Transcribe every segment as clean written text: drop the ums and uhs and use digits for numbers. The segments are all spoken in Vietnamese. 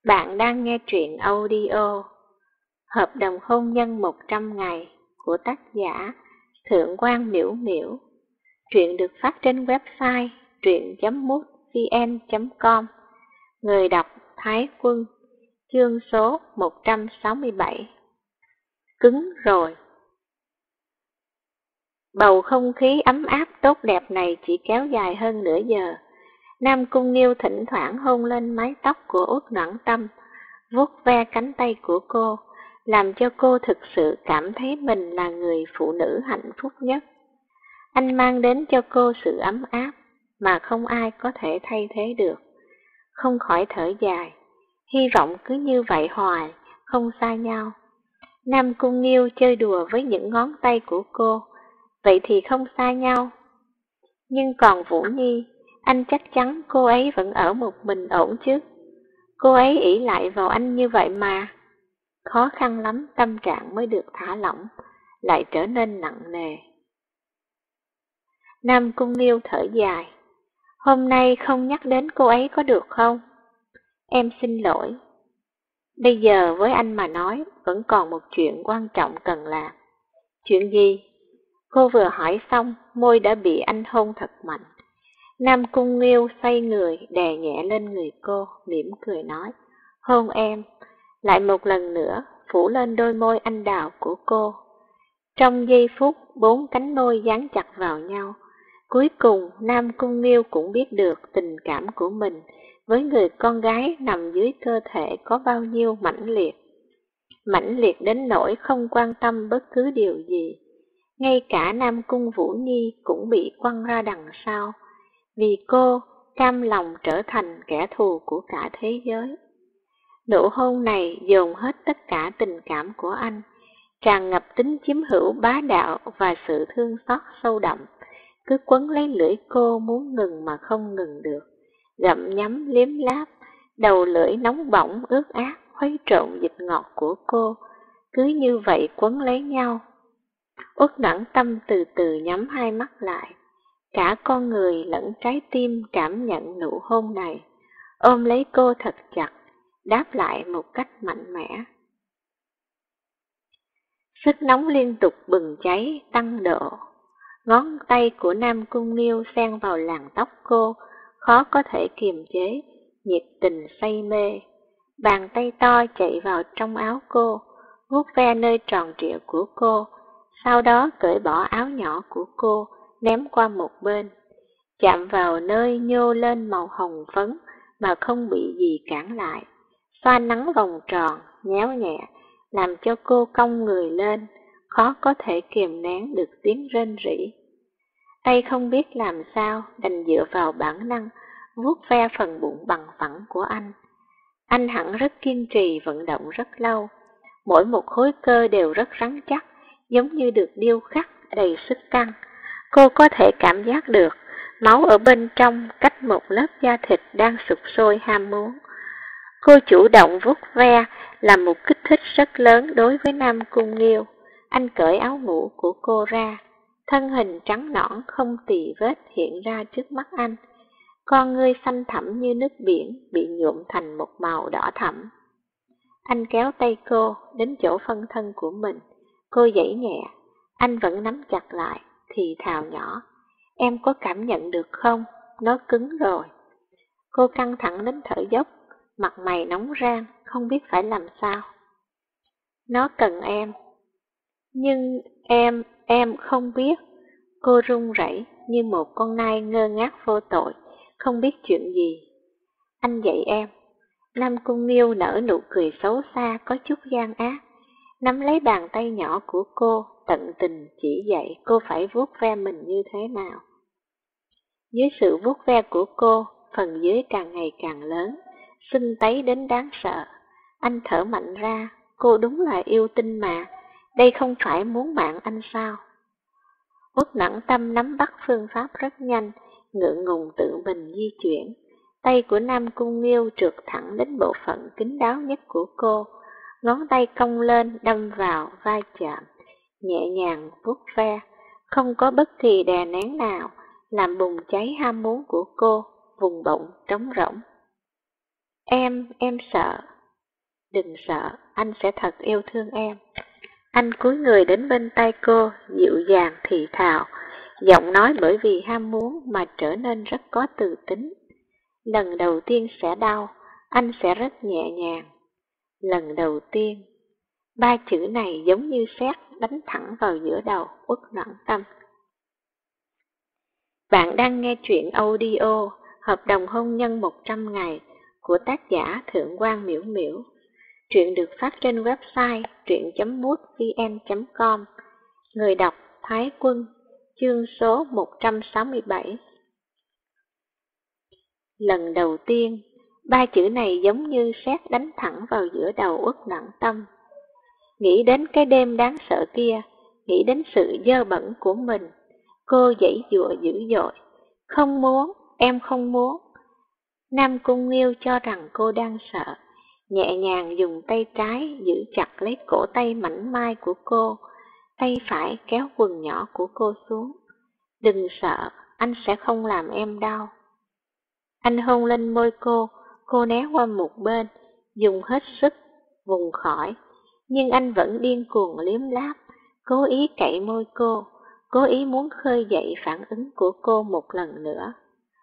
Bạn đang nghe truyện audio Hợp đồng hôn nhân 100 ngày của tác giả Thượng quan Miễu Miễu. Truyện được phát trên website truyện.mútvn.com. Người đọc Thái Quân. Chương số 167. Cứng rồi. Bầu không khí ấm áp tốt đẹp này chỉ kéo dài hơn nửa giờ. Nam Cung Nghiêu thỉnh thoảng hôn lên mái tóc của Uất Noãn Tâm, vuốt ve cánh tay của cô, làm cho cô thực sự cảm thấy mình là người phụ nữ hạnh phúc nhất. Anh mang đến cho cô sự ấm áp mà không ai có thể thay thế được. Không khỏi thở dài, hy vọng cứ như vậy hoài, không xa nhau. Nam Cung Nghiêu chơi đùa với những ngón tay của cô, vậy thì không xa nhau. Nhưng còn Vũ Nhi, anh chắc chắn cô ấy vẫn ở một mình ổn chứ. Cô ấy ỷ lại vào anh như vậy mà. Khó khăn lắm tâm trạng mới được thả lỏng, lại trở nên nặng nề. Nam Cung Nghiêu thở dài. Hôm nay không nhắc đến cô ấy có được không? Em xin lỗi. Bây giờ với anh mà nói, vẫn còn một chuyện quan trọng cần làm. Chuyện gì? Cô vừa hỏi xong, môi đã bị anh hôn thật mạnh. Nam Cung Nghiêu xoay người, đè nhẹ lên người cô, mỉm cười nói. Hôn em. Lại một lần nữa, phủ lên đôi môi anh đào của cô. Trong giây phút, 4 cánh môi dán chặt vào nhau. Cuối cùng, Nam Cung Nghiêu cũng biết được tình cảm của mình với người con gái nằm dưới cơ thể có bao nhiêu mãnh liệt. Mãnh liệt đến nỗi không quan tâm bất cứ điều gì. Ngay cả Nam Cung Vũ Nhi cũng bị quăng ra đằng sau, vì cô cam lòng trở thành kẻ thù của cả thế giới. Nụ hôn này dồn hết tất cả tình cảm của anh, tràn ngập tính chiếm hữu bá đạo và sự thương xót sâu đậm, cứ quấn lấy lưỡi cô muốn ngừng mà không ngừng được, gặm nhấm liếm láp, đầu lưỡi nóng bỏng ướt át khuấy trộn dịch ngọt của cô, cứ như vậy quấn lấy nhau. Uất Noãn Tâm từ từ nhắm hai mắt lại, cả con người lẫn trái tim cảm nhận nụ hôn này, ôm lấy cô thật chặt, đáp lại một cách mạnh mẽ. Sức nóng liên tục bừng cháy, tăng độ. Ngón tay của Nam Cung Nghiêu xen vào làn tóc cô, khó có thể kiềm chế, nhiệt tình say mê. Bàn tay to chạy vào trong áo cô, vuốt ve nơi tròn trịa của cô, sau đó cởi bỏ áo nhỏ của cô, ném qua một bên, chạm vào nơi nhô lên màu hồng phấn mà không bị gì cản lại. Xoa nắng vòng tròn, nhéo nhẹ, làm cho cô cong người lên, khó có thể kiềm nén được tiếng rên rỉ. Tay không biết làm sao, đành dựa vào bản năng, vuốt ve phần bụng bằng phẳng của anh. Anh hẳn rất kiên trì vận động rất lâu, mỗi một khối cơ đều rất rắn chắc, giống như được điêu khắc, đầy sức căng. Cô có thể cảm giác được máu ở bên trong cách một lớp da thịt đang sụp sôi ham muốn. Cô chủ động vuốt ve là một kích thích rất lớn đối với Nam Cung Nghiêu. Anh cởi áo ngủ của cô ra, thân hình trắng nõn không tì vết hiện ra trước mắt anh. Con ngươi xanh thẳm như nước biển bị nhuộm thành một màu đỏ thẫm. Anh kéo tay cô đến chỗ phân thân của mình, cô giãy nhẹ, anh vẫn nắm chặt lại, thì thào nhỏ. Em có cảm nhận được không? Nó cứng rồi. Cô căng thẳng đến thở dốc, mặt mày nóng rang, không biết phải làm sao. Nó cần em. Nhưng em không biết. Cô run rẩy như một con nai ngơ ngác vô tội, không biết chuyện gì. Anh dạy em. Nam Cung Nghiêu nở nụ cười xấu xa có chút gian ác, nắm lấy bàn tay nhỏ của cô, tận tình chỉ dạy cô phải vuốt ve mình như thế nào. Dưới sự vuốt ve của cô, phần dưới càng ngày càng lớn, sưng tấy đến đáng sợ. Anh thở mạnh ra, cô đúng là yêu tinh mà, đây không phải muốn mạng anh sao? Uất Noãn Tâm nắm bắt phương pháp rất nhanh, ngượng ngùng tự mình di chuyển. Tay của Nam Cung Nghiêu trượt thẳng đến bộ phận kín đáo nhất của cô, ngón tay cong lên đâm vào vai chạm, nhẹ nhàng vuốt ve, không có bất kỳ đè nén nào, làm bùng cháy ham muốn của cô, vùng bụng trống rỗng. Em sợ. Đừng sợ, anh sẽ thật yêu thương em. Anh cúi người đến bên tay cô, dịu dàng thì thào, giọng nói bởi vì ham muốn mà trở nên rất có từ tính. Lần đầu tiên sẽ đau, anh sẽ rất nhẹ nhàng. Lần đầu tiên, ba chữ này giống như sét đánh thẳng vào giữa đầu Uất Noãn Tâm. Bạn đang nghe truyện audio Hợp đồng hôn nhân 100 ngày của tác giả Thượng quan Miễu Miễu. Truyện được phát trên website truyện.mútvn.com. Người đọc Thái Quân, chương số 167. Lần đầu tiên, ba chữ này giống như sét đánh thẳng vào giữa đầu Uất Noãn Tâm. Nghĩ đến cái đêm đáng sợ kia, nghĩ đến sự dơ bẩn của mình, cô giãy giụa dữ dội. Không muốn, em không muốn. Nam Cung Nghiêu cho rằng cô đang sợ, nhẹ nhàng dùng tay trái giữ chặt lấy cổ tay mảnh mai của cô, tay phải kéo quần nhỏ của cô xuống. Đừng sợ, anh sẽ không làm em đau. Anh hôn lên môi cô né qua một bên, dùng hết sức vùng khỏi, nhưng anh vẫn điên cuồng liếm láp, cố ý cậy môi cô, cố ý muốn khơi dậy phản ứng của cô một lần nữa.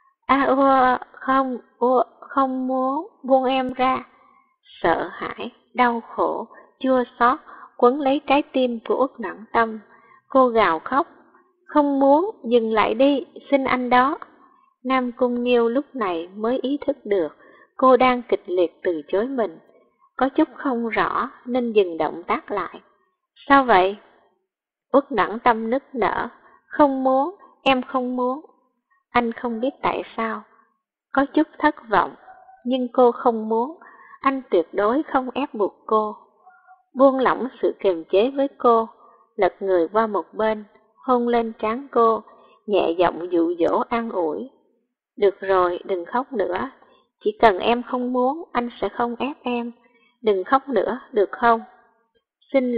Không muốn, buông em ra. Sợ hãi, đau khổ, chua xót quấn lấy trái tim của Uất Noãn Tâm. Cô gào khóc, không muốn, dừng lại đi, xin anh đó. Nam Cung Nghiêu lúc này mới ý thức được cô đang kịch liệt từ chối mình, có chút không rõ nên dừng động tác lại. Sao vậy? Uất Noãn Tâm nức nở, không muốn, em không muốn. Anh không biết tại sao, có chút thất vọng, nhưng cô không muốn, anh tuyệt đối không ép buộc cô. Buông lỏng sự kiềm chế với cô, lật người qua một bên, hôn lên trán cô, nhẹ giọng dụ dỗ an ủi. Được rồi, đừng khóc nữa, chỉ cần em không muốn, anh sẽ không ép em. Đừng khóc nữa, được không? Xin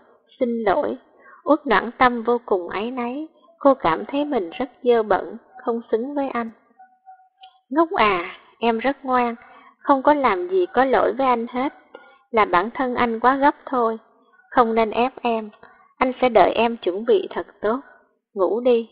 lỗi. Uất Noãn Tâm vô cùng áy náy, cô cảm thấy mình rất dơ bẩn, không xứng với anh. Ngốc à, em rất ngoan, không có làm gì có lỗi với anh hết, là bản thân anh quá gấp thôi, không nên ép em, anh sẽ đợi em chuẩn bị thật tốt, ngủ đi.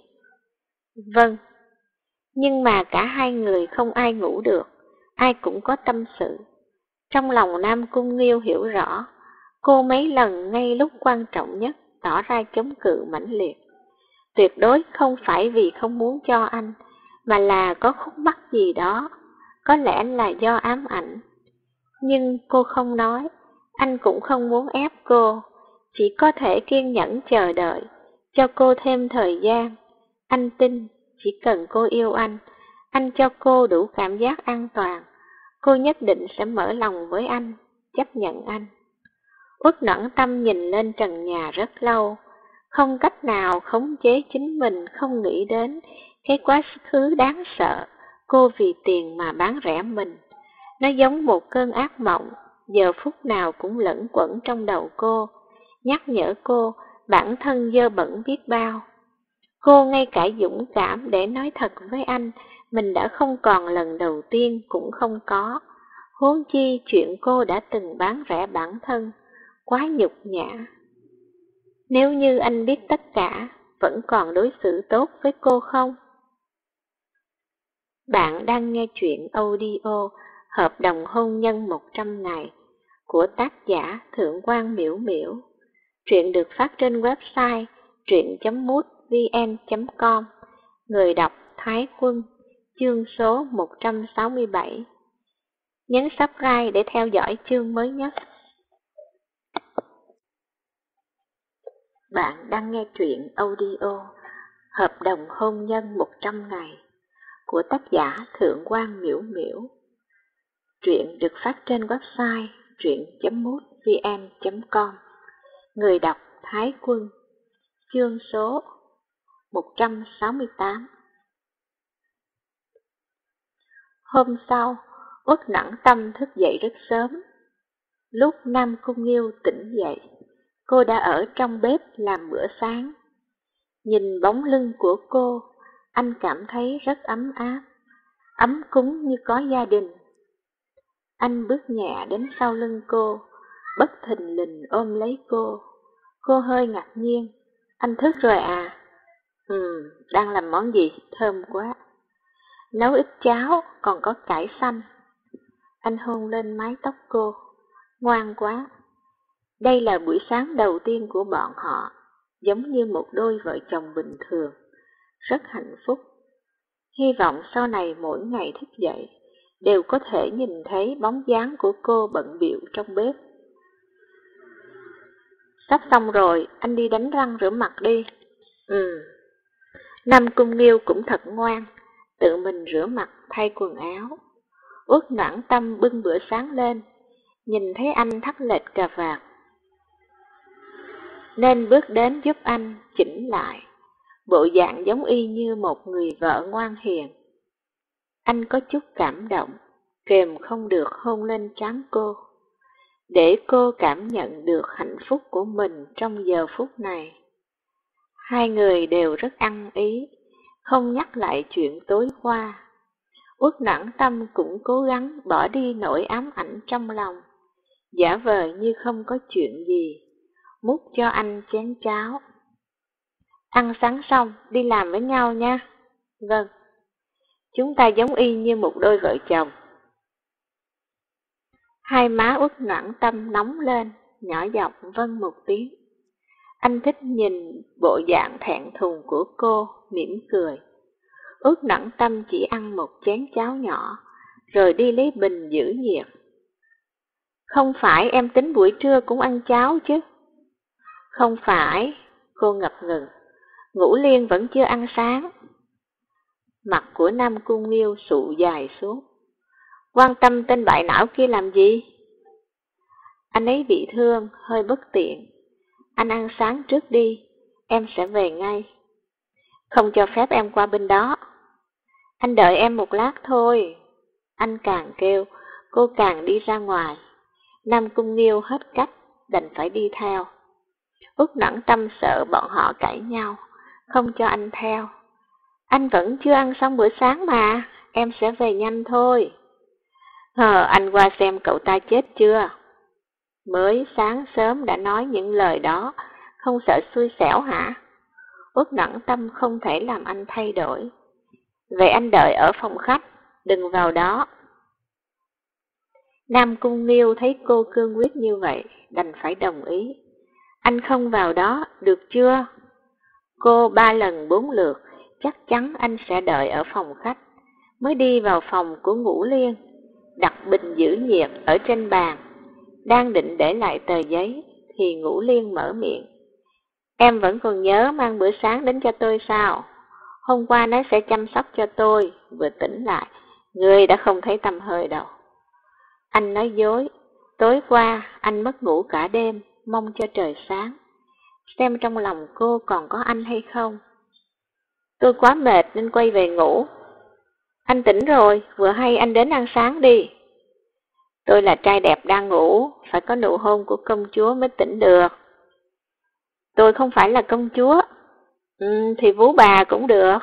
Vâng, nhưng mà cả hai người không ai ngủ được, ai cũng có tâm sự. Trong lòng Nam Cung Nghiêu hiểu rõ, cô mấy lần ngay lúc quan trọng nhất tỏ ra chống cự mãnh liệt. Tuyệt đối không phải vì không muốn cho anh, mà là có khúc mắc gì đó, có lẽ là do ám ảnh. Nhưng cô không nói, anh cũng không muốn ép cô, chỉ có thể kiên nhẫn chờ đợi, cho cô thêm thời gian. Anh tin, chỉ cần cô yêu anh cho cô đủ cảm giác an toàn, cô nhất định sẽ mở lòng với anh, chấp nhận anh. Uất Noãn Tâm nhìn lên trần nhà rất lâu, không cách nào khống chế chính mình không nghĩ đến cái quá khứ đáng sợ, cô vì tiền mà bán rẻ mình. Nó giống một cơn ác mộng, giờ phút nào cũng lẫn quẩn trong đầu cô, nhắc nhở cô bản thân dơ bẩn biết bao. Cô ngay cả dũng cảm để nói thật với anh, mình đã không còn lần đầu tiên cũng không có. Huống chi chuyện cô đã từng bán rẻ bản thân, quá nhục nhã. Nếu như anh biết tất cả, vẫn còn đối xử tốt với cô không? Bạn đang nghe truyện audio Hợp đồng hôn nhân 100 ngày của tác giả Thượng quan Miễu Miễu. Truyện được phát trên website truyện.mútvn.com. Người đọc Thái Quân, chương số 167. Nhấn subscribe để theo dõi chương mới nhất. Bạn đang nghe truyện audio Hợp đồng hôn nhân 100 ngày của tác giả Thượng quan Miễu Miễu. Truyện được phát trên website truyện.mútvn.com. Người đọc Thái Quân, chương số 168. Hôm sau, Uất Noãn Tâm thức dậy rất sớm. Lúc Nam Cung Nghiêu tỉnh dậy, cô đã ở trong bếp làm bữa sáng. Nhìn bóng lưng của cô, anh cảm thấy rất ấm áp, ấm cúng như có gia đình. Anh bước nhẹ đến sau lưng cô, bất thình lình ôm lấy cô. Cô hơi ngạc nhiên. Anh thức rồi à? Đang làm món gì? Thơm quá. Nấu ít cháo, còn có cải xanh. Anh hôn lên mái tóc cô. Ngoan quá. Đây là buổi sáng đầu tiên của bọn họ, giống như một đôi vợ chồng bình thường, rất hạnh phúc. Hy vọng sau này mỗi ngày thức dậy, đều có thể nhìn thấy bóng dáng của cô bận bịu trong bếp. Sắp xong rồi, anh đi đánh răng rửa mặt đi. Nam Cung Nghiêu cũng thật ngoan, tự mình rửa mặt thay quần áo. Uất Noãn Tâm bưng bữa sáng lên, nhìn thấy anh thắt lệch cà vạt, nên bước đến giúp anh chỉnh lại, bộ dạng giống y như một người vợ ngoan hiền. Anh có chút cảm động, kềm không được hôn lên trán cô, để cô cảm nhận được hạnh phúc của mình trong giờ phút này. Hai người đều rất ăn ý, không nhắc lại chuyện tối qua. Uất Noãn Tâm cũng cố gắng bỏ đi nỗi ám ảnh trong lòng, giả vờ như không có chuyện gì, múc cho anh chén cháo. Ăn sáng xong, đi làm với nhau nha. Vâng. Chúng ta giống y như một đôi vợ chồng. Hai má Uất Noãn Tâm nóng lên, nhỏ giọng vâng một tiếng. Anh thích nhìn bộ dạng thẹn thùng của cô, mỉm cười. Uất Noãn Tâm chỉ ăn một chén cháo nhỏ, rồi đi lấy bình giữ nhiệt. Không phải em tính buổi trưa cũng ăn cháo chứ? Không phải, cô ngập ngừng. Ngũ Liên vẫn chưa ăn sáng. Mặt của Nam Cung Nghiêu sụ dài xuống. Quan tâm tên bại não kia làm gì? Anh ấy bị thương, hơi bất tiện. Anh ăn sáng trước đi, em sẽ về ngay. Không cho phép em qua bên đó. Anh đợi em một lát thôi. Anh càng kêu, cô càng đi ra ngoài. Nam Cung Nghiêu hết cách, đành phải đi theo. Uất Noãn Tâm sợ bọn họ cãi nhau, không cho anh theo. Anh vẫn chưa ăn xong bữa sáng mà, em sẽ về nhanh thôi. Anh qua xem cậu ta chết chưa? Mới sáng sớm đã nói những lời đó, không sợ xui xẻo hả? Uất Noãn Tâm không thể làm anh thay đổi. Vậy anh đợi ở phòng khách, đừng vào đó. Nam Cung Nghiêu thấy cô cương quyết như vậy, đành phải đồng ý. Anh không vào đó, được chưa? Cô 3 lần 4 lượt, chắc chắn anh sẽ đợi ở phòng khách. Mới đi vào phòng của Ngũ Liên, đặt bình giữ nhiệt ở trên bàn. Đang định để lại tờ giấy, thì Ngũ Liên mở miệng. Em vẫn còn nhớ mang bữa sáng đến cho tôi sao? Hôm qua nó sẽ chăm sóc cho tôi, vừa tỉnh lại, người đã không thấy tăm hơi đâu. Anh nói dối, tối qua anh mất ngủ cả đêm, mong cho trời sáng. Xem trong lòng cô còn có anh hay không. Tôi quá mệt nên quay về ngủ. Anh tỉnh rồi, vừa hay anh đến ăn sáng đi. Tôi là trai đẹp đang ngủ, phải có nụ hôn của công chúa mới tỉnh được. Tôi không phải là công chúa. Thì vú bà cũng được.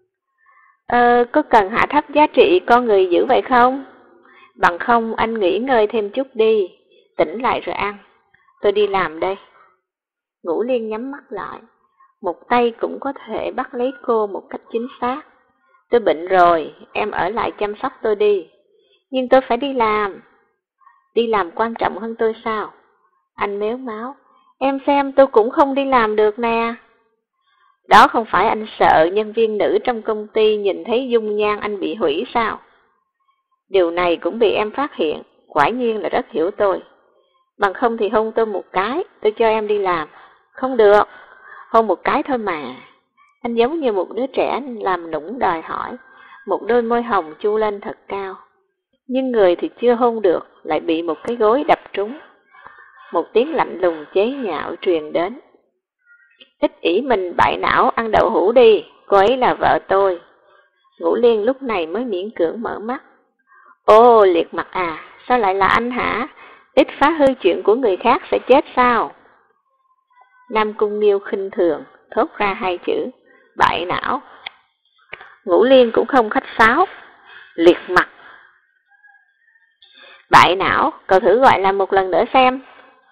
Có cần hạ thấp giá trị con người dữ vậy không? Bằng không anh nghỉ ngơi thêm chút đi, tỉnh lại rồi ăn. Tôi đi làm đây. Ngũ Liên nhắm mắt lại, một tay cũng có thể bắt lấy cô một cách chính xác. Tôi bệnh rồi, em ở lại chăm sóc tôi đi. Nhưng tôi phải đi làm. Đi làm quan trọng hơn tôi sao? Anh mếu máo. Em xem tôi cũng không đi làm được nè. Đó không phải anh sợ nhân viên nữ trong công ty nhìn thấy dung nhan anh bị hủy sao? Điều này cũng bị em phát hiện, quả nhiên là rất hiểu tôi. Bằng không thì hôn tôi một cái, tôi cho em đi làm. Không được, hôn một cái thôi mà. Anh giống như một đứa trẻ làm nũng đòi hỏi, một đôi môi hồng chu lên thật cao. Nhưng người thì chưa hôn được, lại bị một cái gối đập trúng. Một tiếng lạnh lùng chế nhạo truyền đến. Ít ỷ mình bại não ăn đậu hũ đi, cô ấy là vợ tôi. Ngũ Liên lúc này mới miễn cưỡng mở mắt. Ô, liệt mặt à, sao lại là anh hả? Ít phá hư chuyện của người khác sẽ chết sao? Nam Cung Nghiêu khinh thường, thốt ra hai chữ, bại não. Ngũ Liên cũng không khách sáo, liệt mặt. Bại não, cậu thử gọi lại một lần nữa xem.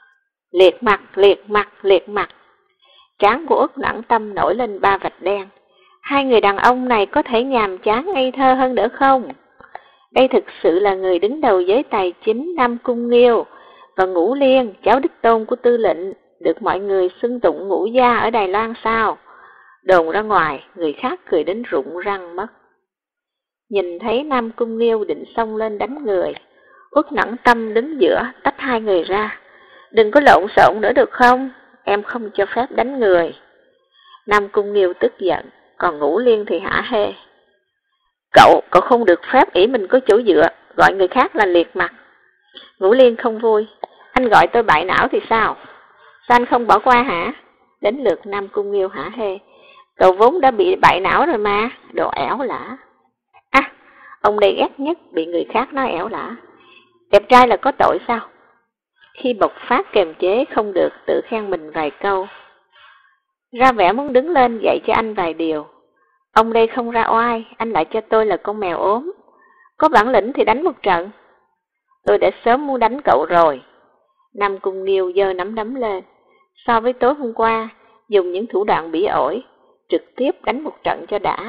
Liệt mặt, liệt mặt, liệt mặt. Trán của Uất Nẵng Tâm nổi lên 3 vạch đen. Hai người đàn ông này có thể nhàm chán ngây thơ hơn nữa không? Đây thực sự là người đứng đầu giới tài chính Nam Cung Nghiêu và Ngũ Liên, cháu đích tôn của tư lệnh, được mọi người xưng tụng Ngũ gia ở Đài Loan sao? Đồn ra ngoài, người khác cười đến rụng răng mất. Nhìn thấy Nam Cung Nghiêu định xông lên đánh người, Uất Nẵng Tâm đứng giữa tách hai người ra. Đừng có lộn xộn nữa được không? Em không cho phép đánh người. Nam Cung Nghiêu tức giận, còn Ngũ Liên thì hả hê. Cậu không được phép ỷ mình có chỗ dựa, gọi người khác là liệt mặt. Ngũ Liên không vui. Anh gọi tôi bại não thì sao? Sao anh không bỏ qua hả? Đến lượt Nam Cung Nghiêu hả hê. Cậu vốn đã bị bại não rồi mà, đồ ẻo lả. À, ông đây ghét nhất bị người khác nói ẻo lả. Đẹp trai là có tội sao? Khi bộc phát kềm chế không được tự khen mình vài câu. Ra vẻ muốn đứng lên dạy cho anh vài điều. Ông đây không ra oai, anh lại cho tôi là con mèo ốm. Có bản lĩnh thì đánh một trận. Tôi đã sớm muốn đánh cậu rồi. Nam Cung Nghiêu giơ nắm đấm lên. So với tối hôm qua, dùng những thủ đoạn bỉ ổi, trực tiếp đánh một trận cho đã.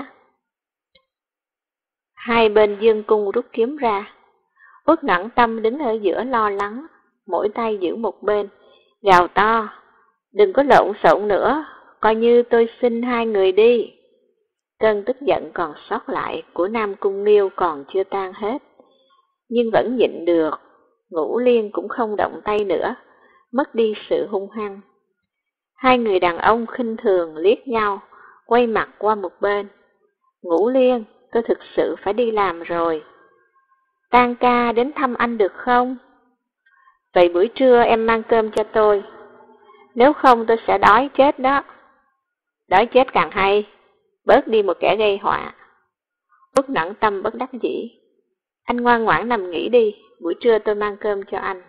Hai bên dương cung rút kiếm ra. Uất Nẵng Tâm đứng ở giữa lo lắng, mỗi tay giữ một bên, gào to. Đừng có lộn xộn nữa, coi như tôi xin hai người đi. Cơn tức giận còn sót lại của Nam Cung Nghiêu còn chưa tan hết, nhưng vẫn nhịn được. Ngũ Liên cũng không động tay nữa, mất đi sự hung hăng. Hai người đàn ông khinh thường liếc nhau, quay mặt qua một bên. Ngũ Liên, tôi thực sự phải đi làm rồi. Tan ca đến thăm anh được không? Vậy buổi trưa em mang cơm cho tôi. Nếu không tôi sẽ đói chết đó. Đói chết càng hay, bớt đi một kẻ gây họa. Uất Nẵng Tâm bất đắc dĩ. Anh ngoan ngoãn nằm nghỉ đi, buổi trưa tôi mang cơm cho anh.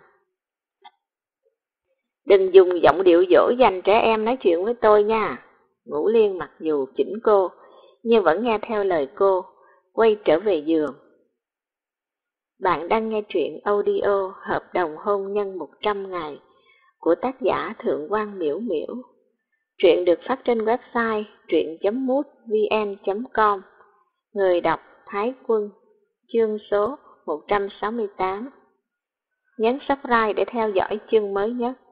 Đừng dùng giọng điệu dỗ dành trẻ em nói chuyện với tôi nha. Ngũ Liên mặc dù chỉnh cô, nhưng vẫn nghe theo lời cô, quay trở về giường. Bạn đang nghe truyện audio Hợp đồng hôn nhân 100 ngày của tác giả Thượng Quan Miễu Miễu. Truyện được phát trên website truyện.mútvn.com. Người đọc Thái Quân. Chương số 168. Nhấn subscribe để theo dõi chương mới nhất.